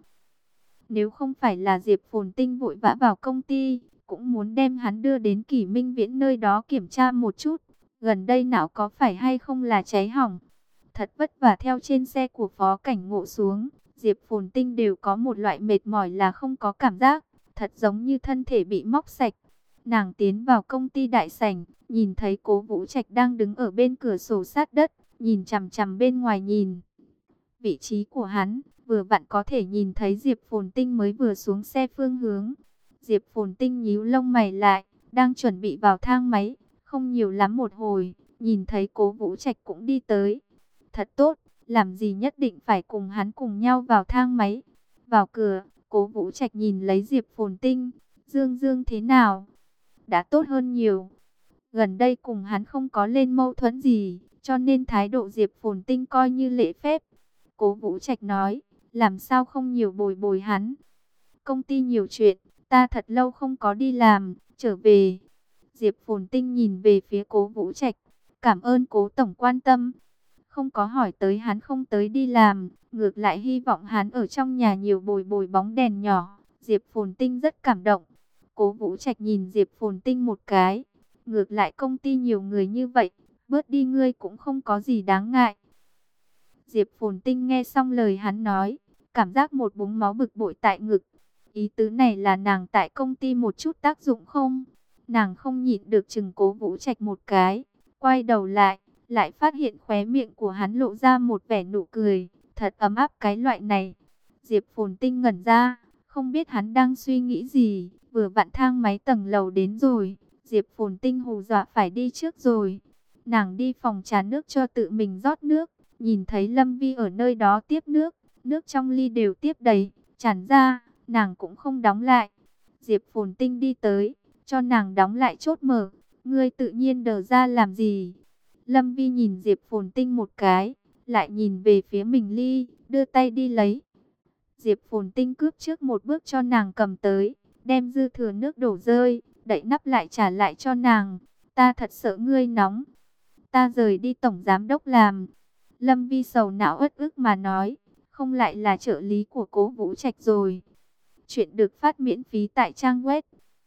Nếu không phải là Diệp Phồn Tinh vội vã vào công ty, cũng muốn đem hắn đưa đến Kỷ Minh Viễn nơi đó kiểm tra một chút. Gần đây não có phải hay không là cháy hỏng. Thật vất vả theo trên xe của Phó Cảnh Ngộ xuống, Diệp Phồn Tinh đều có một loại mệt mỏi là không có cảm giác, thật giống như thân thể bị móc sạch. Nàng tiến vào công ty đại sảnh, nhìn thấy Cố Vũ Trạch đang đứng ở bên cửa sổ sát đất, nhìn chằm chằm bên ngoài nhìn. Vị trí của hắn, vừa vặn có thể nhìn thấy Diệp Phồn Tinh mới vừa xuống xe phương hướng. Diệp Phồn Tinh nhíu lông mày lại, đang chuẩn bị vào thang máy, không nhiều lắm một hồi, nhìn thấy Cố Vũ Trạch cũng đi tới. Thật tốt, làm gì nhất định phải cùng hắn cùng nhau vào thang máy. Vào cửa, Cố Vũ Trạch nhìn lấy Diệp Phồn Tinh, Dương Dương thế nào? Đã tốt hơn nhiều. Gần đây cùng hắn không có lên mâu thuẫn gì, cho nên thái độ Diệp Phồn Tinh coi như lễ phép. Cố Vũ Trạch nói, làm sao không nhiều bồi bồi hắn. Công ty nhiều chuyện, ta thật lâu không có đi làm, trở về. Diệp Phồn Tinh nhìn về phía Cố Vũ Trạch, cảm ơn Cố tổng quan tâm. Không có hỏi tới hắn không tới đi làm, ngược lại hy vọng hắn ở trong nhà nhiều bồi bồi bóng đèn nhỏ. Diệp Phồn Tinh rất cảm động. Cố Vũ Trạch nhìn Diệp Phồn Tinh một cái, ngược lại công ty nhiều người như vậy, bớt đi ngươi cũng không có gì đáng ngại. Diệp Phồn Tinh nghe xong lời hắn nói, cảm giác một búng máu bực bội tại ngực. Ý tứ này là nàng tại công ty một chút tác dụng không? Nàng không nhịn được chừng Cố Vũ Trạch một cái, quay đầu lại phát hiện khóe miệng của hắn lộ ra một vẻ nụ cười, thật ấm áp cái loại này. Diệp Phồn Tinh ngẩn ra, không biết hắn đang suy nghĩ gì, vừa vặn thang máy tầng lầu đến rồi, Diệp Phồn Tinh hù dọa phải đi trước rồi. Nàng đi phòng trà nước cho tự mình rót nước, nhìn thấy Lâm Vi ở nơi đó tiếp nước, nước trong ly đều tiếp đầy, tràn ra, nàng cũng không đóng lại. Diệp Phồn Tinh đi tới, cho nàng đóng lại chốt mở, ngươi tự nhiên đờ ra làm gì? Lâm Vi nhìn Diệp Phồn Tinh một cái, lại nhìn về phía mình ly, đưa tay đi lấy. Diệp Phồn Tinh cướp trước một bước cho nàng cầm tới, đem dư thừa nước đổ rơi, đậy nắp lại trả lại cho nàng. Ta thật sợ ngươi nóng. Ta rời đi tổng giám đốc làm. Lâm Vi sầu não uất ức mà nói, không lại là trợ lý của Cố Vũ Trạch rồi. Chuyện được phát miễn phí tại trang web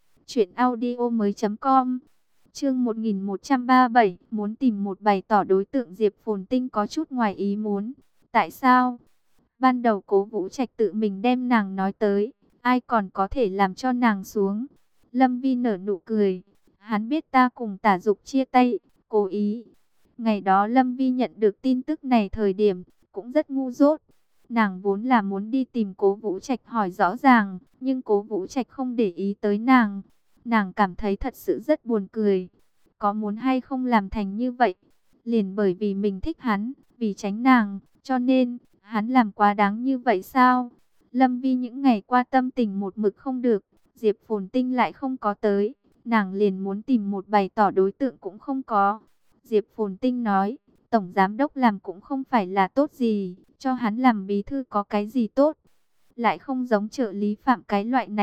truyệnaudiomoi.com. Chương 1137, muốn tìm một bày tỏ đối tượng. Diệp Phồn Tinh có chút ngoài ý muốn. Tại sao? Ban đầu Cố Vũ Trạch tự mình đem nàng nói tới, ai còn có thể làm cho nàng xuống. Lâm Vi nở nụ cười, hắn biết ta cùng Tả Dục chia tay, cố ý. Ngày đó Lâm Vi nhận được tin tức này thời điểm, cũng rất ngu dốt. Nàng vốn là muốn đi tìm Cố Vũ Trạch hỏi rõ ràng, nhưng Cố Vũ Trạch không để ý tới nàng. Nàng cảm thấy thật sự rất buồn cười. Có muốn hay không làm thành như vậy? Liền bởi vì mình thích hắn, vì tránh nàng, cho nên hắn làm quá đáng như vậy sao? Lâm Vi những ngày qua tâm tình một mực không được, Diệp Phồn Tinh lại không có tới, nàng liền muốn tìm một bày tỏ đối tượng cũng không có. Diệp Phồn Tinh nói, tổng giám đốc làm cũng không phải là tốt gì, cho hắn làm bí thư có cái gì tốt? Lại không giống trợ lý Phạm cái loại này,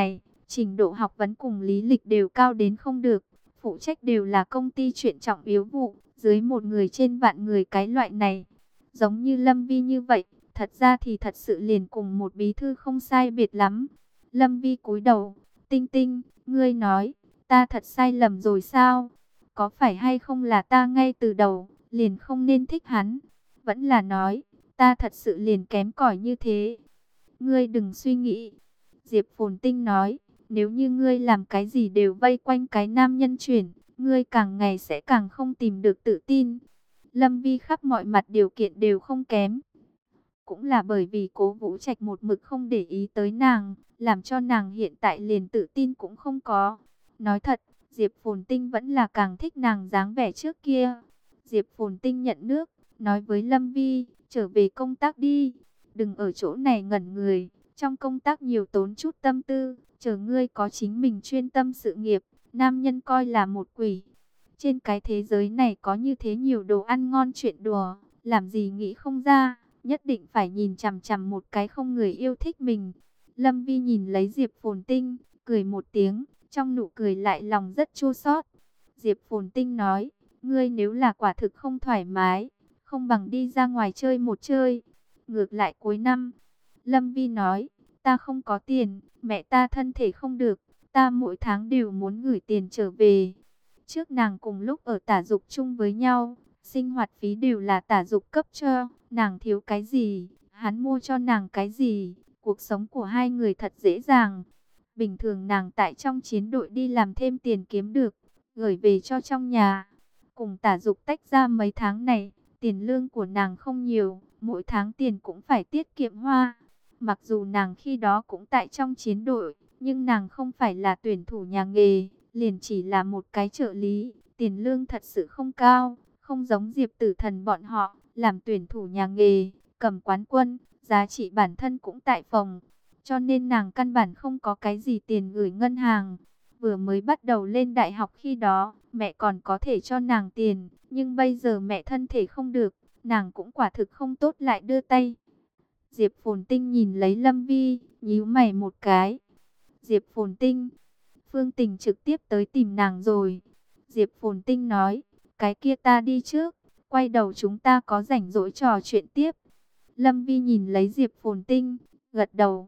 Trình độ học vấn cùng lý lịch đều cao đến không được, phụ trách đều là công ty chuyện trọng yếu vụ, dưới một người trên vạn người cái loại này. Giống như Lâm Vi như vậy, thật ra thì thật sự liền cùng một bí thư không sai biệt lắm. Lâm Vi cúi đầu, Tinh Tinh, ngươi nói, ta thật sai lầm rồi sao? Có phải hay không là ta ngay từ đầu, liền không nên thích hắn? Vẫn là nói, ta thật sự liền kém cỏi như thế? Ngươi đừng suy nghĩ. Diệp Phồn Tinh nói, nếu như ngươi làm cái gì đều vây quanh cái nam nhân chuyển, ngươi càng ngày sẽ càng không tìm được tự tin. Lâm Vi khắp mọi mặt điều kiện đều không kém. Cũng là bởi vì Cố Vũ Trạch một mực không để ý tới nàng, làm cho nàng hiện tại liền tự tin cũng không có. Nói thật, Diệp Phồn Tinh vẫn là càng thích nàng dáng vẻ trước kia. Diệp Phồn Tinh nhận nước, nói với Lâm Vi, trở về công tác đi. Đừng ở chỗ này ngẩn người, trong công tác nhiều tốn chút tâm tư, chờ ngươi có chính mình chuyên tâm sự nghiệp, nam nhân coi là một quỷ. Trên cái thế giới này có như thế nhiều đồ ăn ngon chuyện đùa, làm gì nghĩ không ra, nhất định phải nhìn chằm chằm một cái không người yêu thích mình. Lâm Vi nhìn lấy Diệp Phồn Tinh, cười một tiếng, trong nụ cười lại lòng rất chua xót. Diệp Phồn Tinh nói, ngươi nếu là quả thực không thoải mái, không bằng đi ra ngoài chơi một chơi. Ngược lại cuối năm, Lâm Vi nói, ta không có tiền, mẹ ta thân thể không được, ta mỗi tháng đều muốn gửi tiền trở về. Trước nàng cùng lúc ở Tả Dục chung với nhau, sinh hoạt phí đều là Tả Dục cấp cho, nàng thiếu cái gì, hắn mua cho nàng cái gì, cuộc sống của hai người thật dễ dàng. Bình thường nàng tại trong chiến đội đi làm thêm tiền kiếm được, gửi về cho trong nhà. Cùng Tả Dục tách ra mấy tháng này, tiền lương của nàng không nhiều, mỗi tháng tiền cũng phải tiết kiệm hoa. Mặc dù nàng khi đó cũng tại trong chiến đội, nhưng nàng không phải là tuyển thủ nhà nghề, liền chỉ là một cái trợ lý, tiền lương thật sự không cao, không giống Diệp Tử Thần bọn họ, làm tuyển thủ nhà nghề, cầm quán quân, giá trị bản thân cũng tại phòng. Cho nên nàng căn bản không có cái gì tiền gửi ngân hàng. Vừa mới bắt đầu lên đại học khi đó, mẹ còn có thể cho nàng tiền, nhưng bây giờ mẹ thân thể không được, nàng cũng quả thực không tốt lại đưa tay. Diệp Phồn Tinh nhìn lấy Lâm Vi, nhíu mày một cái. Diệp Phồn Tinh, Phương Tình trực tiếp tới tìm nàng rồi. Diệp Phồn Tinh nói, cái kia ta đi trước, quay đầu chúng ta có rảnh rỗi trò chuyện tiếp. Lâm Vi nhìn lấy Diệp Phồn Tinh, gật đầu,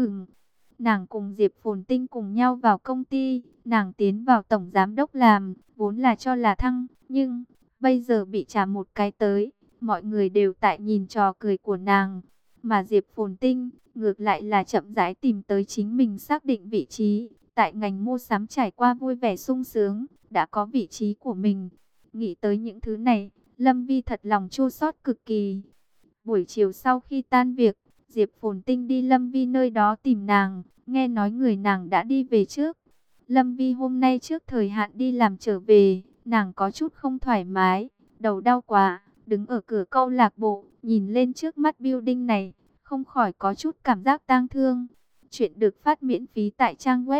Nàng cùng Diệp Phồn Tinh cùng nhau vào công ty, nàng tiến vào tổng giám đốc làm, vốn là cho là thăng, nhưng bây giờ bị trả một cái tới, mọi người đều tại nhìn trò cười của nàng. Mà Diệp Phồn Tinh, ngược lại là chậm rãi tìm tới chính mình xác định vị trí, tại ngành mua sắm trải qua vui vẻ sung sướng, đã có vị trí của mình. Nghĩ tới những thứ này, Lâm Vi thật lòng chua xót cực kỳ. Buổi chiều sau khi tan việc, Diệp Phồn Tinh đi Lâm Vi nơi đó tìm nàng, nghe nói người nàng đã đi về trước. Lâm Vi hôm nay trước thời hạn đi làm trở về, nàng có chút không thoải mái, đầu đau quá, đứng ở cửa câu lạc bộ, nhìn lên trước mắt building này, không khỏi có chút cảm giác tang thương. Chuyện được phát miễn phí tại trang web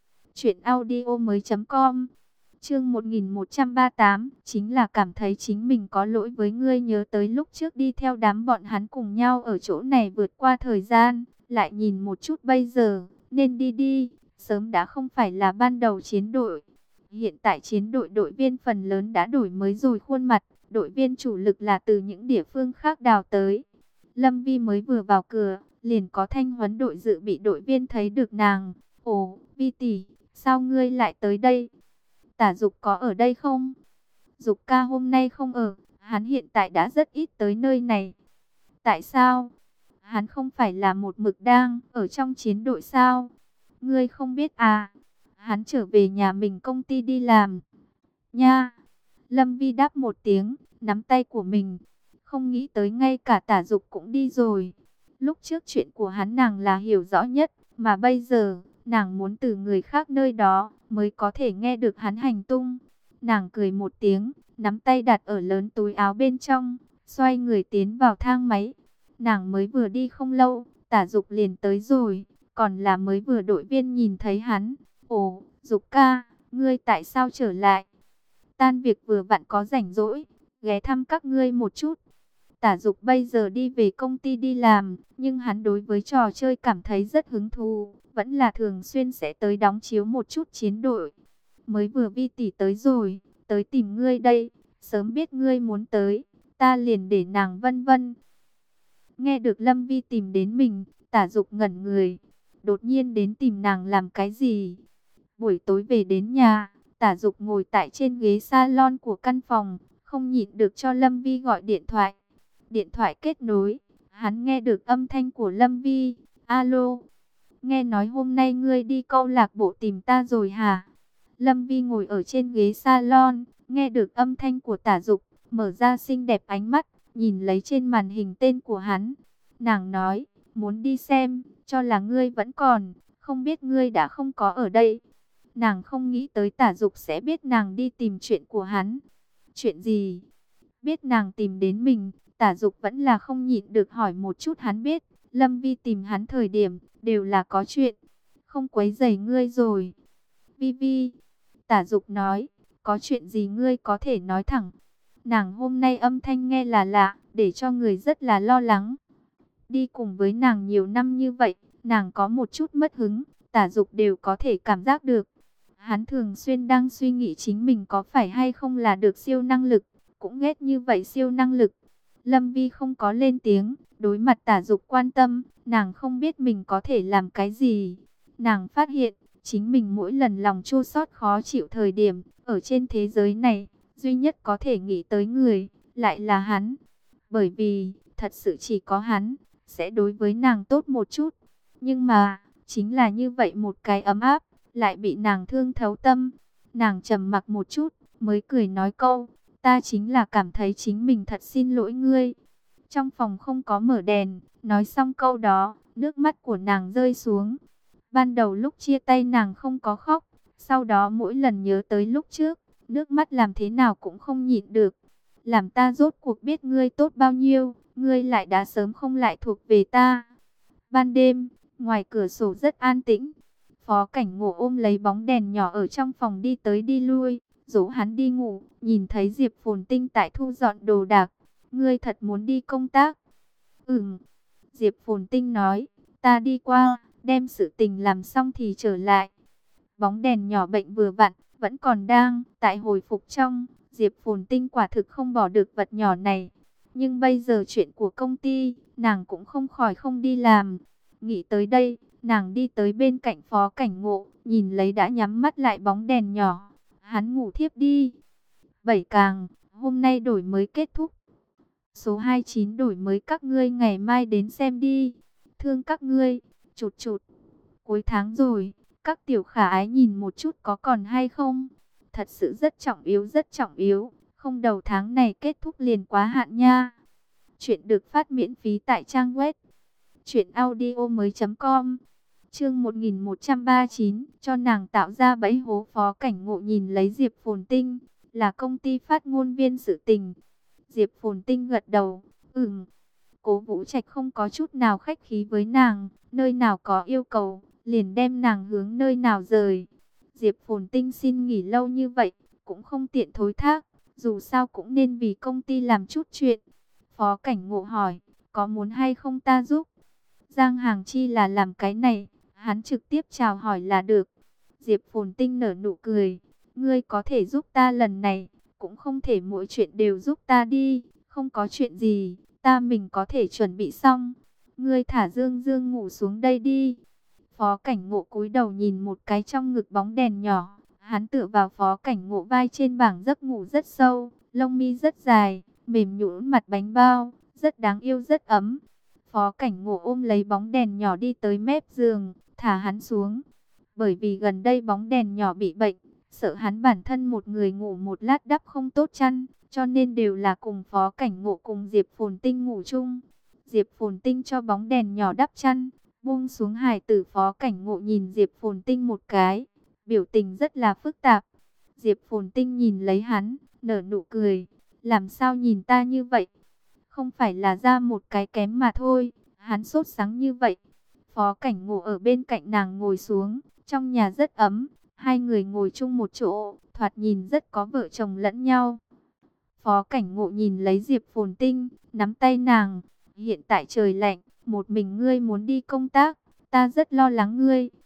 truyệnaudiomoi.com. Chương 1138, chính là cảm thấy chính mình có lỗi với ngươi, nhớ tới lúc trước đi theo đám bọn hắn cùng nhau ở chỗ này vượt qua thời gian, lại nhìn một chút bây giờ, nên đi đi, sớm đã không phải là ban đầu chiến đội. Hiện tại chiến đội đội viên phần lớn đã đổi mới rồi khuôn mặt, đội viên chủ lực là từ những địa phương khác đào tới. Lâm Vi mới vừa vào cửa, liền có thanh huấn đội dự bị đội viên thấy được nàng. Ồ, Vi tỷ, sao ngươi lại tới đây? Tả Dục có ở đây không? Dục ca hôm nay không ở, hắn hiện tại đã rất ít tới nơi này. Tại sao? Hắn không phải là một mực đang ở trong chiến đội sao? Ngươi không biết à? Hắn trở về nhà mình công ty đi làm. Nha! Lâm Vi đáp một tiếng, nắm tay của mình. Không nghĩ tới ngay cả Tả Dục cũng đi rồi. Lúc trước chuyện của hắn nàng là hiểu rõ nhất, mà bây giờ nàng muốn từ người khác nơi đó mới có thể nghe được hắn hành tung. Nàng cười một tiếng, nắm tay đặt ở lớn túi áo bên trong, xoay người tiến vào thang máy. Nàng mới vừa đi không lâu, Tả Dục liền tới rồi, còn là mới vừa đội viên nhìn thấy hắn. Ồ, Dục ca, ngươi tại sao trở lại? Tan việc vừa vặn có rảnh rỗi, ghé thăm các ngươi một chút. Tả Dục bây giờ đi về công ty đi làm, nhưng hắn đối với trò chơi cảm thấy rất hứng thú. vẫn là thường xuyên sẽ tới đóng chiếu một chút chiến đội. Mới vừa Vi tỷ tới rồi, tới tìm ngươi đây, sớm biết ngươi muốn tới, ta liền để nàng vân vân. Nghe được Lâm Vi tìm đến mình, Tả Dục ngẩn người, đột nhiên đến tìm nàng làm cái gì? Buổi tối về đến nhà, Tả Dục ngồi tại trên ghế salon của căn phòng, không nhịn được cho Lâm Vi gọi điện thoại. Điện thoại kết nối, hắn nghe được âm thanh của Lâm Vi. Alo, nghe nói hôm nay ngươi đi câu lạc bộ tìm ta rồi hả? Lâm Vi ngồi ở trên ghế salon, nghe được âm thanh của Tả Dục, mở ra xinh đẹp ánh mắt, nhìn lấy trên màn hình tên của hắn. Nàng nói, muốn đi xem, cho là ngươi vẫn còn, không biết ngươi đã không có ở đây. Nàng không nghĩ tới Tả Dục sẽ biết nàng đi tìm chuyện của hắn. Chuyện gì? Biết nàng tìm đến mình, Tả Dục vẫn là không nhịn được hỏi một chút. Hắn biết, Lâm Vi tìm hắn thời điểm, đều là có chuyện. Không quấy rầy ngươi rồi. Vi Vi, Tả Dục nói, có chuyện gì ngươi có thể nói thẳng. Nàng hôm nay âm thanh nghe là lạ, để cho người rất là lo lắng. Đi cùng với nàng nhiều năm như vậy, nàng có một chút mất hứng, Tả Dục đều có thể cảm giác được. Hắn thường xuyên đang suy nghĩ chính mình có phải hay không là được siêu năng lực, cũng ghét như vậy siêu năng lực. Lâm Vi không có lên tiếng, đối mặt Tả Dục quan tâm, nàng không biết mình có thể làm cái gì. Nàng phát hiện, chính mình mỗi lần lòng chua xót khó chịu thời điểm, ở trên thế giới này, duy nhất có thể nghĩ tới người, lại là hắn. Bởi vì, thật sự chỉ có hắn, sẽ đối với nàng tốt một chút. Nhưng mà, chính là như vậy một cái ấm áp, lại bị nàng thương thấu tâm. Nàng trầm mặc một chút, mới cười nói câu, ta chính là cảm thấy chính mình thật xin lỗi ngươi. Trong phòng không có mở đèn, nói xong câu đó, nước mắt của nàng rơi xuống. Ban đầu lúc chia tay nàng không có khóc, sau đó mỗi lần nhớ tới lúc trước, nước mắt làm thế nào cũng không nhịn được. Làm ta rốt cuộc biết ngươi tốt bao nhiêu, ngươi lại đã sớm không lại thuộc về ta. Ban đêm, ngoài cửa sổ rất an tĩnh. Phó Cảnh Ngộ ôm lấy bóng đèn nhỏ ở trong phòng đi tới đi lui, dỗ hắn đi ngủ, nhìn thấy Diệp Phồn Tinh tại thu dọn đồ đạc. Ngươi thật muốn đi công tác? Diệp Phồn Tinh nói, ta đi qua, đem sự tình làm xong thì trở lại. Bóng đèn nhỏ bệnh vừa vặn, vẫn còn đang tại hồi phục trong. Diệp Phồn Tinh quả thực không bỏ được vật nhỏ này. Nhưng bây giờ chuyện của công ty, nàng cũng không khỏi không đi làm. Nghĩ tới đây, nàng đi tới bên cạnh Phó Cảnh Ngộ, nhìn lấy đã nhắm mắt lại bóng đèn nhỏ. Hắn ngủ thiếp đi. 7 càng, hôm nay đổi mới kết thúc. Số 29 đổi mới các ngươi ngày mai đến xem đi. Thương các ngươi, chụt chụt. Cuối tháng rồi, các tiểu khả ái nhìn một chút có còn hay không? Thật sự rất trọng yếu, rất trọng yếu. Không đầu tháng này kết thúc liền quá hạn nha. Chuyện được phát miễn phí tại trang web truyệnaudiomoi.com. Chương 1139, cho nàng tạo ra bẫy hố. Phó Cảnh Ngộ nhìn lấy Diệp Phồn Tinh, là công ty phát ngôn viên sự tình. Diệp Phồn Tinh gật đầu, Cố Vũ Trạch không có chút nào khách khí với nàng, nơi nào có yêu cầu, liền đem nàng hướng nơi nào rời. Diệp Phồn Tinh xin nghỉ lâu như vậy, cũng không tiện thối thác, dù sao cũng nên vì công ty làm chút chuyện. Phó Cảnh Ngộ hỏi, có muốn hay không ta giúp? Giang Hàng Chi là làm cái này, hắn trực tiếp chào hỏi là được. Diệp Phồn Tinh nở nụ cười, ngươi có thể giúp ta lần này, cũng không thể mỗi chuyện đều giúp ta đi, không có chuyện gì, ta mình có thể chuẩn bị xong. Ngươi thả Dương Dương ngủ xuống đây đi. Phó Cảnh Ngộ cúi đầu nhìn một cái trong ngực bóng đèn nhỏ, hắn tựa vào Phó Cảnh Ngộ vai trên bảng giấc ngủ rất sâu, lông mi rất dài, mềm nhũn mặt bánh bao, rất đáng yêu rất ấm. Phó Cảnh Ngộ ôm lấy bóng đèn nhỏ đi tới mép giường, thả hắn xuống. Bởi vì gần đây bóng đèn nhỏ bị bệnh, sợ hắn bản thân một người ngủ một lát đắp không tốt chăn, cho nên đều là cùng Phó Cảnh Ngộ cùng Diệp Phồn Tinh ngủ chung. Diệp Phồn Tinh cho bóng đèn nhỏ đắp chăn, buông xuống hài tử. Phó Cảnh Ngộ nhìn Diệp Phồn Tinh một cái, biểu tình rất là phức tạp. Diệp Phồn Tinh nhìn lấy hắn, nở nụ cười, làm sao nhìn ta như vậy? Không phải là ra một cái kém mà thôi, hắn sốt sắng như vậy. Phó Cảnh Ngộ ở bên cạnh nàng ngồi xuống, trong nhà rất ấm, hai người ngồi chung một chỗ, thoạt nhìn rất có vợ chồng lẫn nhau. Phó Cảnh Ngộ nhìn lấy Diệp Phồn Tinh, nắm tay nàng, hiện tại trời lạnh, một mình ngươi muốn đi công tác, ta rất lo lắng ngươi.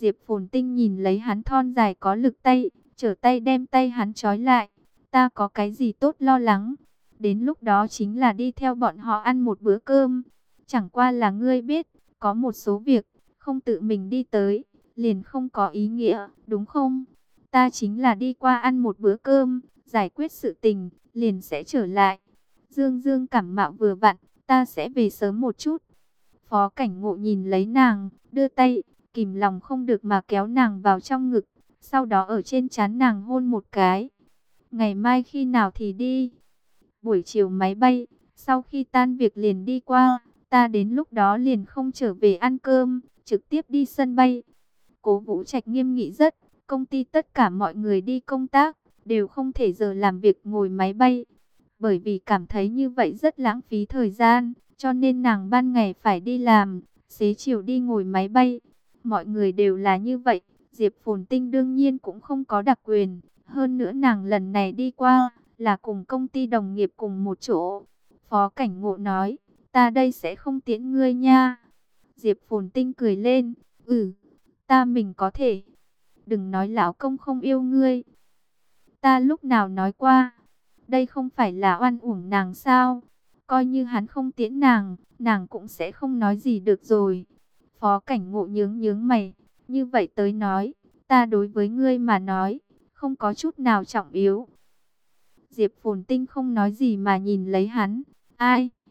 Diệp Phồn Tinh nhìn lấy hắn thon dài có lực tay, trở tay đem tay hắn trói lại. Ta có cái gì tốt lo lắng? Đến lúc đó chính là đi theo bọn họ ăn một bữa cơm. Chẳng qua là ngươi biết, có một số việc, không tự mình đi tới, liền không có ý nghĩa, đúng không? Ta chính là đi qua ăn một bữa cơm, giải quyết sự tình, liền sẽ trở lại. Dương Dương cảm mạo vừa vặn, ta sẽ về sớm một chút. Phó Cảnh Ngộ nhìn lấy nàng, đưa tay, kìm lòng không được mà kéo nàng vào trong ngực, sau đó ở trên trán nàng hôn một cái. Ngày mai khi nào thì đi? Buổi chiều máy bay, sau khi tan việc liền đi qua, ta đến lúc đó liền không trở về ăn cơm, trực tiếp đi sân bay. Cố Vũ Trạch nghiêm nghị rất, công ty tất cả mọi người đi công tác, đều không thể giờ làm việc ngồi máy bay. Bởi vì cảm thấy như vậy rất lãng phí thời gian, cho nên nàng ban ngày phải đi làm, xế chiều đi ngồi máy bay. Mọi người đều là như vậy, Diệp Phồn Tinh đương nhiên cũng không có đặc quyền. Hơn nữa nàng lần này đi qua, là cùng công ty đồng nghiệp cùng một chỗ. Phó Cảnh Ngộ nói, ta đây sẽ không tiễn ngươi nha. Diệp Phồn Tinh cười lên, ta mình có thể. Đừng nói lão công không yêu ngươi. Ta lúc nào nói qua, đây không phải là oan uổng nàng sao? Coi như hắn không tiễn nàng, nàng cũng sẽ không nói gì được rồi. Phó Cảnh Ngộ nhướng nhướng mày, như vậy tới nói, ta đối với ngươi mà nói, không có chút nào trọng yếu. Diệp Phồn Tinh không nói gì mà nhìn lấy hắn. Ai?